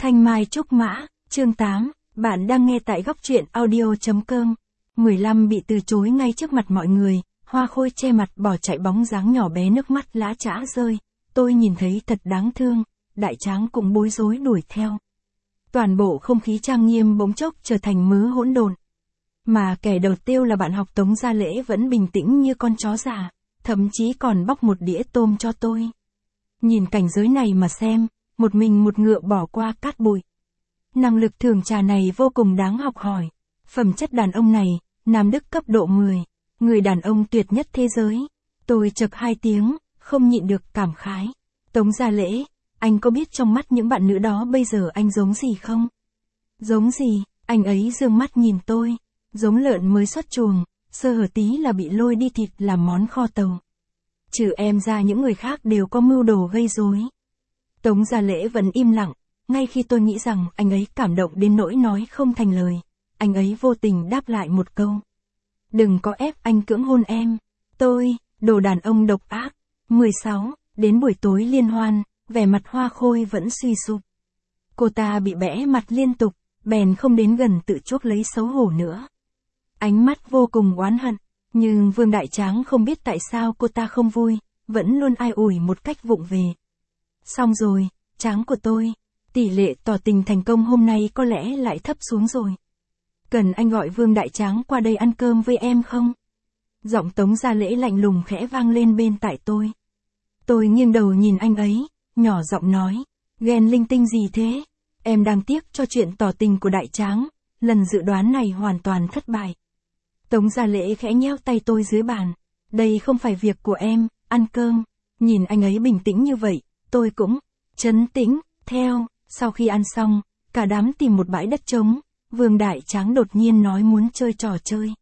Thanh Mai Trúc Mã, chương 8, bạn đang nghe tại góc truyện audio.com. 15 bị từ chối ngay trước mặt mọi người, Hoa Khôi che mặt bỏ chạy bóng dáng nhỏ bé nước mắt lã chã rơi. Tôi nhìn thấy thật đáng thương, Đại Tráng cũng bối rối đuổi theo. Toàn bộ không khí trang nghiêm bỗng chốc trở thành mớ hỗn độn. Mà kẻ đầu tiêu là bạn học Tống Gia Lễ vẫn bình tĩnh như con chó già, thậm chí còn bóc một đĩa tôm cho tôi. Nhìn cảnh giới này mà xem, một mình một ngựa bỏ qua cát bụi. Năng lực thưởng trà này vô cùng đáng học hỏi. Phẩm chất đàn ông này, nam đức cấp độ 10, người đàn ông tuyệt nhất thế giới. Tôi chậc 2 tiếng, không nhịn được cảm khái. Tống Gia Lễ, anh có biết trong mắt những bạn nữ đó bây giờ anh giống gì không? Giống gì? Anh ấy dương mắt nhìn tôi. Giống lợn mới xuất chuồng, sơ hở tí là bị lôi đi thịt làm món kho tàu. Trừ em ra những người khác đều có mưu đồ gây rối. Tống Gia Lễ vẫn im lặng, ngay khi tôi nghĩ rằng anh ấy cảm động đến nỗi nói không thành lời. Anh ấy vô tình đáp lại một câu. Đừng có ép anh cưỡng hôn em. Tôi, đồ đàn ông độc ác. 16, đến buổi tối liên hoan, vẻ mặt Hoa Khôi vẫn suy sụp. Cô ta bị bẽ mặt liên tục, bèn không đến gần tự chuốc lấy xấu hổ nữa. Ánh mắt vô cùng oán hận, nhưng Vương Đại Tráng không biết tại sao cô ta không vui, vẫn luôn ai ủi một cách vụng về. Xong rồi, Tráng của tôi, tỷ lệ tỏ tình thành công hôm nay có lẽ lại thấp xuống rồi. Cần anh gọi Vương Đại Tráng qua đây ăn cơm với em không? Giọng Tống Gia Lễ lạnh lùng khẽ vang lên bên tai tôi. Tôi nghiêng đầu nhìn anh ấy, nhỏ giọng nói, ghen linh tinh gì thế? Em đang tiếc cho chuyện tỏ tình của Đại Tráng, lần dự đoán này hoàn toàn thất bại. Tống Gia Lễ khẽ nheo tay tôi dưới bàn. Đây không phải việc của em, ăn cơm. Nhìn anh ấy bình tĩnh như vậy, tôi cũng trấn tĩnh, theo. Sau khi ăn xong, cả đám tìm một bãi đất trống, Vương Đại Tráng đột nhiên nói muốn chơi trò chơi.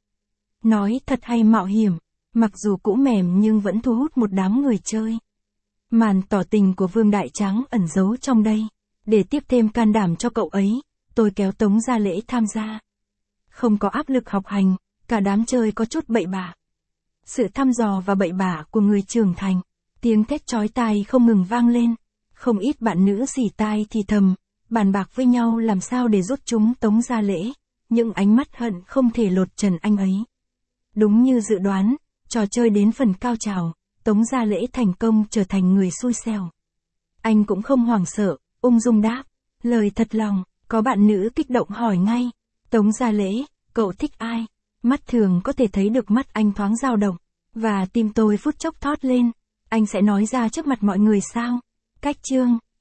Nói thật hay mạo hiểm, mặc dù cũ mềm nhưng vẫn thu hút một đám người chơi. Màn tỏ tình của Vương Đại Tráng ẩn giấu trong đây. Để tiếp thêm can đảm cho cậu ấy, tôi kéo Tống Gia Lễ tham gia. Không có áp lực học hành, cả đám chơi có chút bậy bạ. Sự thăm dò và bậy bạ của người trưởng thành, tiếng thét chói tai không ngừng vang lên. Không ít bạn nữ xì tai thì thầm, bàn bạc với nhau làm sao để rút chúng Tống Gia Lễ. Những ánh mắt hận không thể lột trần anh ấy. Đúng như dự đoán, trò chơi đến phần cao trào, Tống Gia Lễ thành công trở thành người xui xẻo. Anh cũng không hoảng sợ, ung dung đáp, lời thật lòng. Có bạn nữ kích động hỏi ngay, Tống Gia Lễ, cậu thích ai? Mắt thường có thể thấy được mắt anh thoáng dao động, và tim tôi phút chốc thót lên. Anh sẽ nói ra trước mặt mọi người sao? Cách chương